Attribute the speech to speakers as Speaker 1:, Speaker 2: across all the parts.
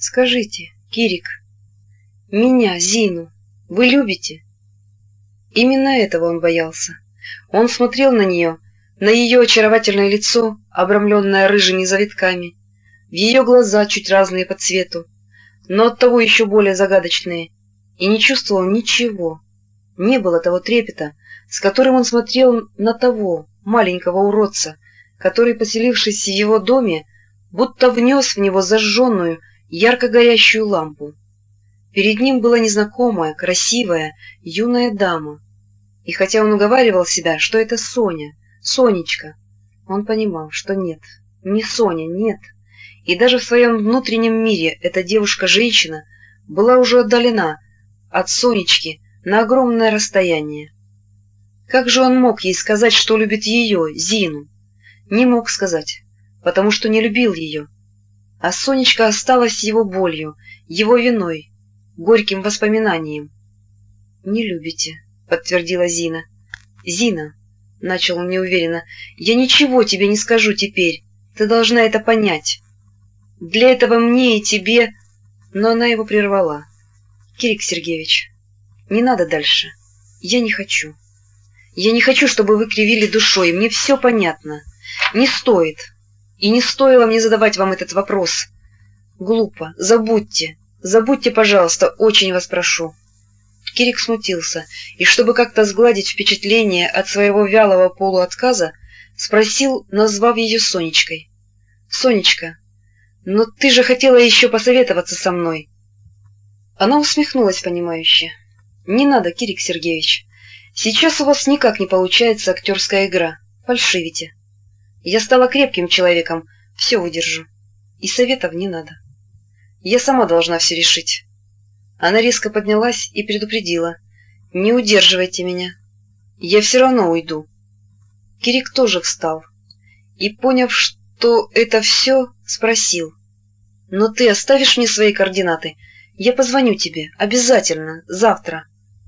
Speaker 1: Скажите, Кирик, меня, Зину, вы любите? Именно этого он боялся. Он смотрел на нее, на ее очаровательное лицо, обрамленное рыжими завитками, в ее глаза, чуть разные по цвету, но оттого еще более загадочные, и не чувствовал ничего. Не было того трепета, с которым он смотрел на того маленького уродца, который, поселившись в его доме, будто внес в него зажженную, ярко горящую лампу. Перед ним была незнакомая, красивая, юная дама. И хотя он уговаривал себя, что это Соня, Сонечка, он понимал, что нет, не Соня, нет. И даже в своем внутреннем мире эта девушка-женщина была уже отдалена от Сонечки на огромное расстояние. Как же он мог ей сказать, что любит ее, Зину? Не мог сказать, потому что не любил ее. А Сонечка осталась его болью, его виной, горьким воспоминанием. — Не любите, — подтвердила Зина. — Зина, — начал он неуверенно, — я ничего тебе не скажу теперь, ты должна это понять. Для этого мне и тебе... Но она его прервала. — Кирик Сергеевич, не надо дальше. Я не хочу. Я не хочу, чтобы вы кривили душой, мне все понятно. Не стоит. И не стоило мне задавать вам этот вопрос. Глупо. Забудьте. Забудьте, пожалуйста, очень вас прошу. Кирик смутился, и, чтобы как-то сгладить впечатление от своего вялого полуотказа, спросил, назвав ее Сонечкой. — Сонечка, но ты же хотела еще посоветоваться со мной. Она усмехнулась понимающе. — Не надо, Кирик Сергеевич. Сейчас у вас никак не получается актерская игра. Фальшивите. Я стала крепким человеком, все выдержу. И советов не надо. Я сама должна все решить. Она резко поднялась и предупредила. — Не удерживайте меня. Я все равно уйду. Кирик тоже встал. И, поняв, что это все, спросил. — Но ты оставишь мне свои координаты? Я позвоню тебе. Обязательно. Завтра.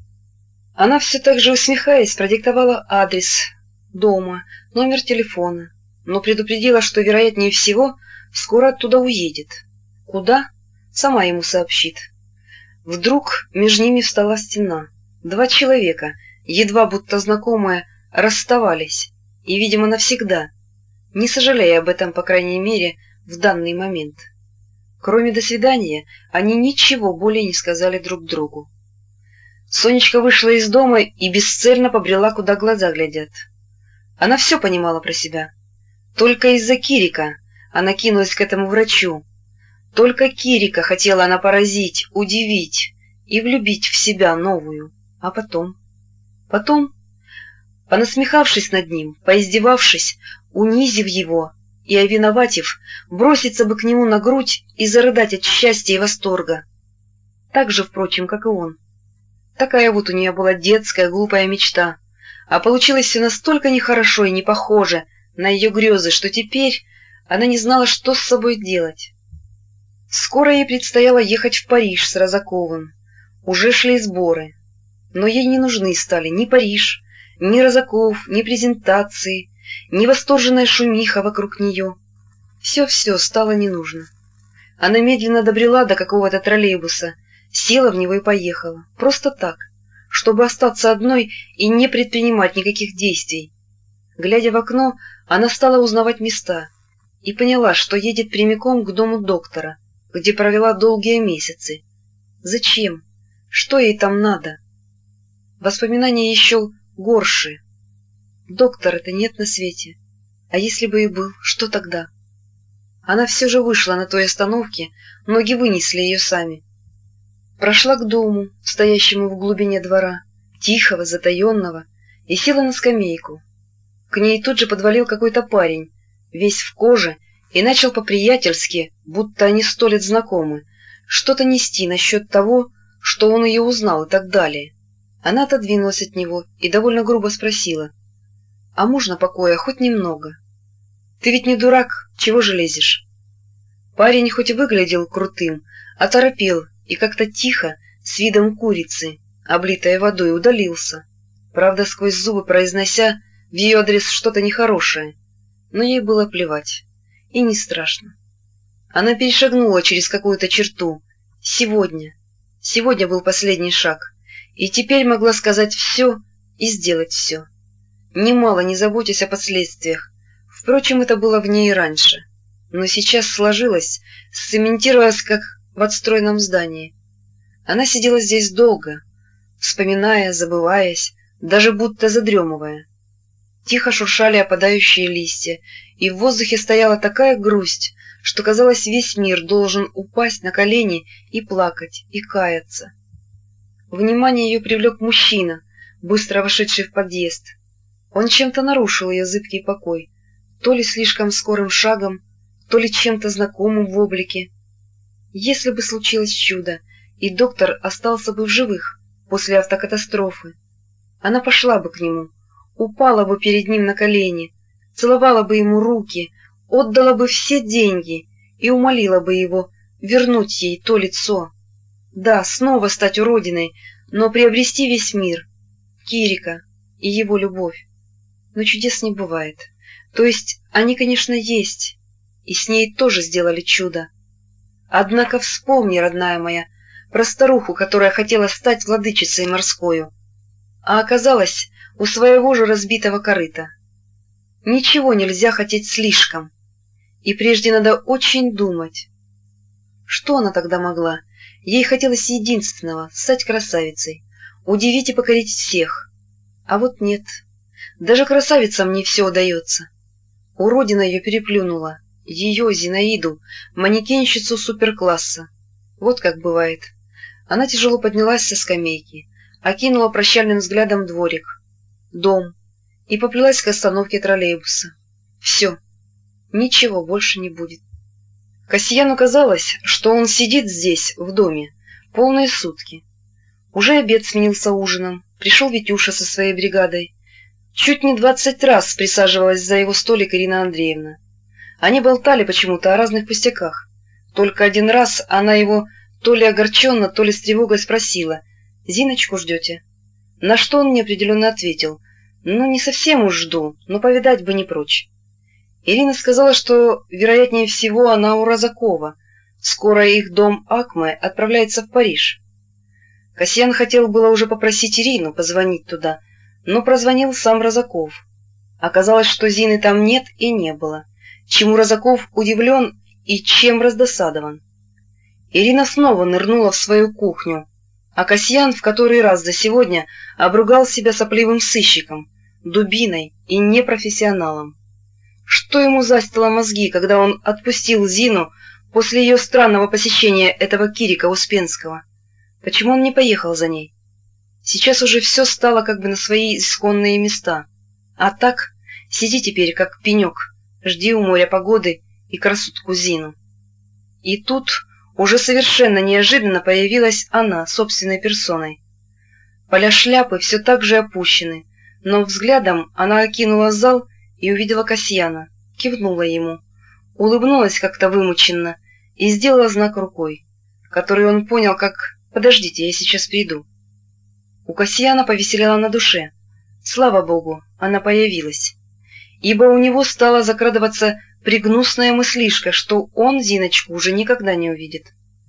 Speaker 1: Она все так же усмехаясь продиктовала адрес дома, номер телефона, но предупредила, что, вероятнее всего, скоро оттуда уедет. Куда? Сама ему сообщит. Вдруг между ними встала стена. Два человека, едва будто знакомые, расставались, и, видимо, навсегда, не сожалея об этом, по крайней мере, в данный момент. Кроме «до свидания», они ничего более не сказали друг другу. Сонечка вышла из дома и бесцельно побрела, куда глаза глядят. Она все понимала про себя. Только из-за Кирика она кинулась к этому врачу. Только Кирика хотела она поразить, удивить и влюбить в себя новую. А потом? Потом, понасмехавшись над ним, поиздевавшись, унизив его и овиноватив, броситься бы к нему на грудь и зарыдать от счастья и восторга. Так же, впрочем, как и он. Такая вот у нее была детская глупая мечта, а получилось все настолько нехорошо и не похоже на ее грезы, что теперь она не знала, что с собой делать. Скоро ей предстояло ехать в Париж с Розаковым. Уже шли сборы. Но ей не нужны стали ни Париж, ни Розаков, ни презентации, ни восторженная шумиха вокруг нее. Все-все стало не нужно. Она медленно добрела до какого-то троллейбуса, села в него и поехала. Просто так, чтобы остаться одной и не предпринимать никаких действий. Глядя в окно, она стала узнавать места и поняла, что едет прямиком к дому доктора, где провела долгие месяцы. Зачем? Что ей там надо? Воспоминания еще горше. Доктора-то нет на свете. А если бы и был, что тогда? Она все же вышла на той остановке, ноги вынесли ее сами. Прошла к дому, стоящему в глубине двора, тихого, затаенного, и села на скамейку. К ней тут же подвалил какой-то парень, весь в коже, и начал по-приятельски, будто они 100 лет знакомы, что-то нести насчет того, что он ее узнал и так далее. Она отодвинулась от него и довольно грубо спросила: — А можно покоя хоть немного? Ты ведь не дурак, чего же лезешь? Парень хоть и выглядел крутым, оторопел и как-то тихо, с видом курицы, облитой водой, удалился, правда, сквозь зубы произнося в ее адрес что-то нехорошее, но ей было плевать, и не страшно. Она перешагнула через какую-то черту. Сегодня был последний шаг, и теперь могла сказать все и сделать все, немало не заботясь о последствиях. Впрочем, это было в ней и раньше, но сейчас сложилось, сцементировалось, как в отстроенном здании. Она сидела здесь долго, вспоминая, забываясь, даже будто задремывая. Тихо шуршали опадающие листья, и в воздухе стояла такая грусть, что, казалось, весь мир должен упасть на колени и плакать, и каяться. Внимание ее привлек мужчина, быстро вошедший в подъезд. Он чем-то нарушил ее зыбкий покой, то ли слишком скорым шагом, то ли чем-то знакомым в облике. Если бы случилось чудо, и доктор остался бы в живых после автокатастрофы, она пошла бы к нему, упала бы перед ним на колени, целовала бы ему руки, отдала бы все деньги и умолила бы его вернуть ей то лицо. Да, снова стать уродиной, но приобрести весь мир, Кирика и его любовь. Но чудес не бывает. То есть они, конечно, есть, и с ней тоже сделали чудо. Однако вспомни, родная моя, про старуху, которая хотела стать владычицей морскою, а оказалась у своего же разбитого корыта. Ничего нельзя хотеть слишком, и прежде надо очень думать. Что она тогда могла? Ей хотелось единственного — стать красавицей, удивить и покорить всех. А вот нет, даже красавицам не все удается. Уродина ее переплюнула, ее, Зинаиду, манекенщицу суперкласса. Вот как бывает. Она тяжело поднялась со скамейки, окинула прощальным взглядом дворик, дом и поплелась к остановке троллейбуса. Все, ничего больше не будет. Касьяну казалось, что он сидит здесь, в доме, полные сутки. Уже обед сменился ужином, пришел Витюша со своей бригадой. Чуть не 20 раз присаживалась за его столик Ирина Андреевна. Они болтали почему-то о разных пустяках. Только один раз она его то ли огорченно, то ли с тревогой спросила: «Зиночку ждете?» На что он неопределенно ответил: «Ну, не совсем уж жду, но повидать бы не прочь». Ирина сказала, что, вероятнее всего, она у Розакова. Скоро их дом Акме отправляется в Париж. Касьян хотел было уже попросить Ирину позвонить туда, но прозвонил сам Розаков. Оказалось, что Зины там нет и не было, чему Розаков удивлен и чем раздосадован. Ирина снова нырнула в свою кухню, а Касьян в который раз за сегодня обругал себя сопливым сыщиком, дубиной и непрофессионалом. Что ему застило мозги, когда он отпустил Зину после ее странного посещения этого Кирика Успенского? Почему он не поехал за ней? Сейчас уже все стало как бы на свои исконные места. А так, сиди теперь как пенек, жди у моря погоды и красотку Зину. И тут уже совершенно неожиданно появилась она собственной персоной. Поля шляпы все так же опущены, но взглядом она окинула зал и увидела Касьяна, кивнула ему, улыбнулась как-то вымученно и сделала знак рукой, который он понял как «подождите, я сейчас приду». У Касьяна повеселела на душе. Слава богу, она появилась, ибо у него стала закрадываться пригнусная мыслишка, что он Зиночку уже никогда не увидит.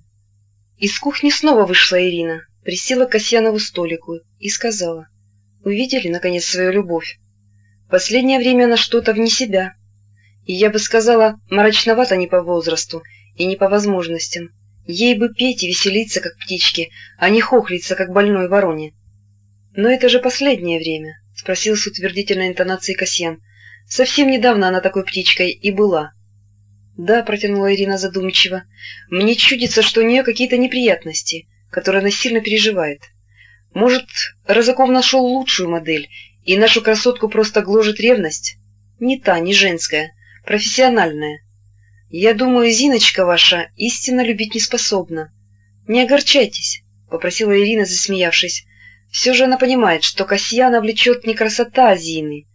Speaker 1: Из кухни снова вышла Ирина, присела к Касьянову столику и сказала: «Увидели, наконец, свою любовь? Последнее время она что-то вне себя, и, я бы сказала, мрачновато не по возрасту и не по возможностям. Ей бы петь и веселиться, как птички, а не хохлиться, как больной вороне». «Но это же последнее время», — спросил с утвердительной интонацией Касьян. «Совсем недавно она такой птичкой и была». «Да», — протянула Ирина задумчиво, — «мне чудится, что у нее какие-то неприятности, которые она сильно переживает. Может, Розаков нашел лучшую модель, и нашу красотку просто гложет ревность? Не та, не женская, профессиональная. Я думаю, Зиночка ваша истинно любить не способна. Не огорчайтесь», — попросила Ирина, засмеявшись. Все же она понимает, что Касьяна влечет не красота Зины,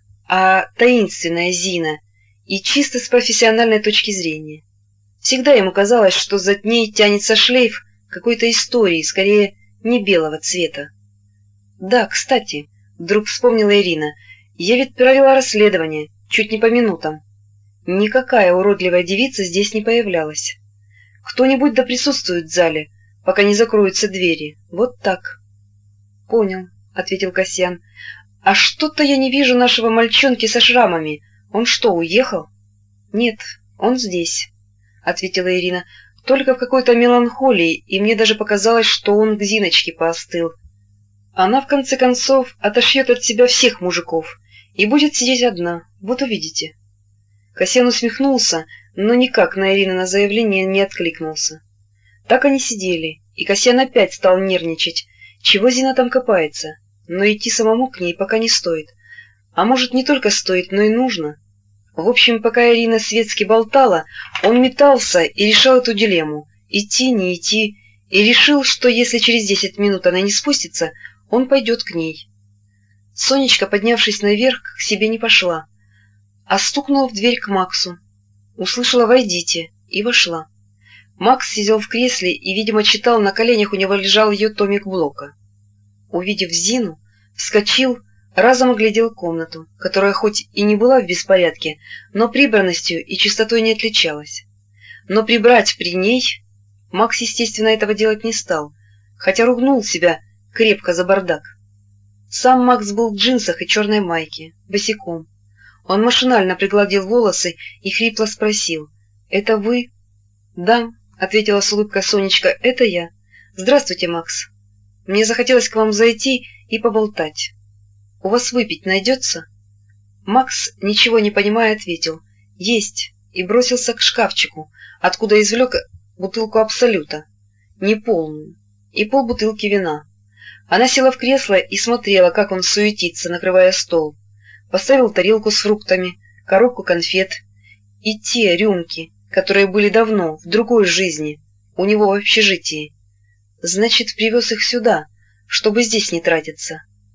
Speaker 1: а таинственная Зина, и чисто с профессиональной точки зрения. Всегда ему казалось, что за ней тянется шлейф какой-то истории, скорее не белого цвета. «Да, кстати», — вдруг вспомнила Ирина, — «я ведь провела расследование, чуть не по минутам. Никакая уродливая девица здесь не появлялась. Кто-нибудь да присутствует в зале, пока не закроются двери. Вот так. — Понял, — ответил Касьян. — А что-то я не вижу нашего мальчонки со шрамами. Он что, уехал? — Нет, он здесь, — ответила Ирина. — Только в какой-то меланхолии, и мне даже показалось, что он к Зиночке поостыл. Она, в конце концов, отошьет от себя всех мужиков и будет сидеть одна. Вот увидите. Касьян усмехнулся, но никак на Ирина заявление не откликнулся. Так они сидели, и Касьян опять стал нервничать. Чего Зина там копается? Но идти самому к ней пока не стоит. А может, не только стоит, но и нужно. В общем, пока Ирина светски болтала, он метался и решал эту дилемму — идти, не идти, и решил, что если через 10 минут она не спустится, он пойдет к ней. Сонечка, поднявшись наверх, к себе не пошла, а стукнула в дверь к Максу. Услышала «Войдите» и вошла. Макс сидел в кресле и, видимо, читал, на коленях у него лежал ее томик Блока. Увидев Зину, вскочил, разом оглядел комнату, которая хоть и не была в беспорядке, но прибранностью и чистотой не отличалась. Но прибрать при ней Макс, естественно, этого делать не стал, хотя ругнул себя крепко за бардак. Сам Макс был в джинсах и черной майке, босиком. Он машинально пригладил волосы и хрипло спросил: «Это вы?» «Да», — ответила с улыбкой Сонечка, — «это я. Здравствуйте, Макс. Мне захотелось к вам зайти и поболтать. У вас выпить найдется?» Макс, ничего не понимая, ответил: «Есть», и бросился к шкафчику, откуда извлек бутылку Абсолюта, неполную, и полбутылки вина. Она села в кресло и смотрела, как он суетится, накрывая стол. Поставил тарелку с фруктами, коробку конфет и те рюмки, которые были давно, в другой жизни, у него в общежитии. Значит, привез их сюда, чтобы здесь не тратиться.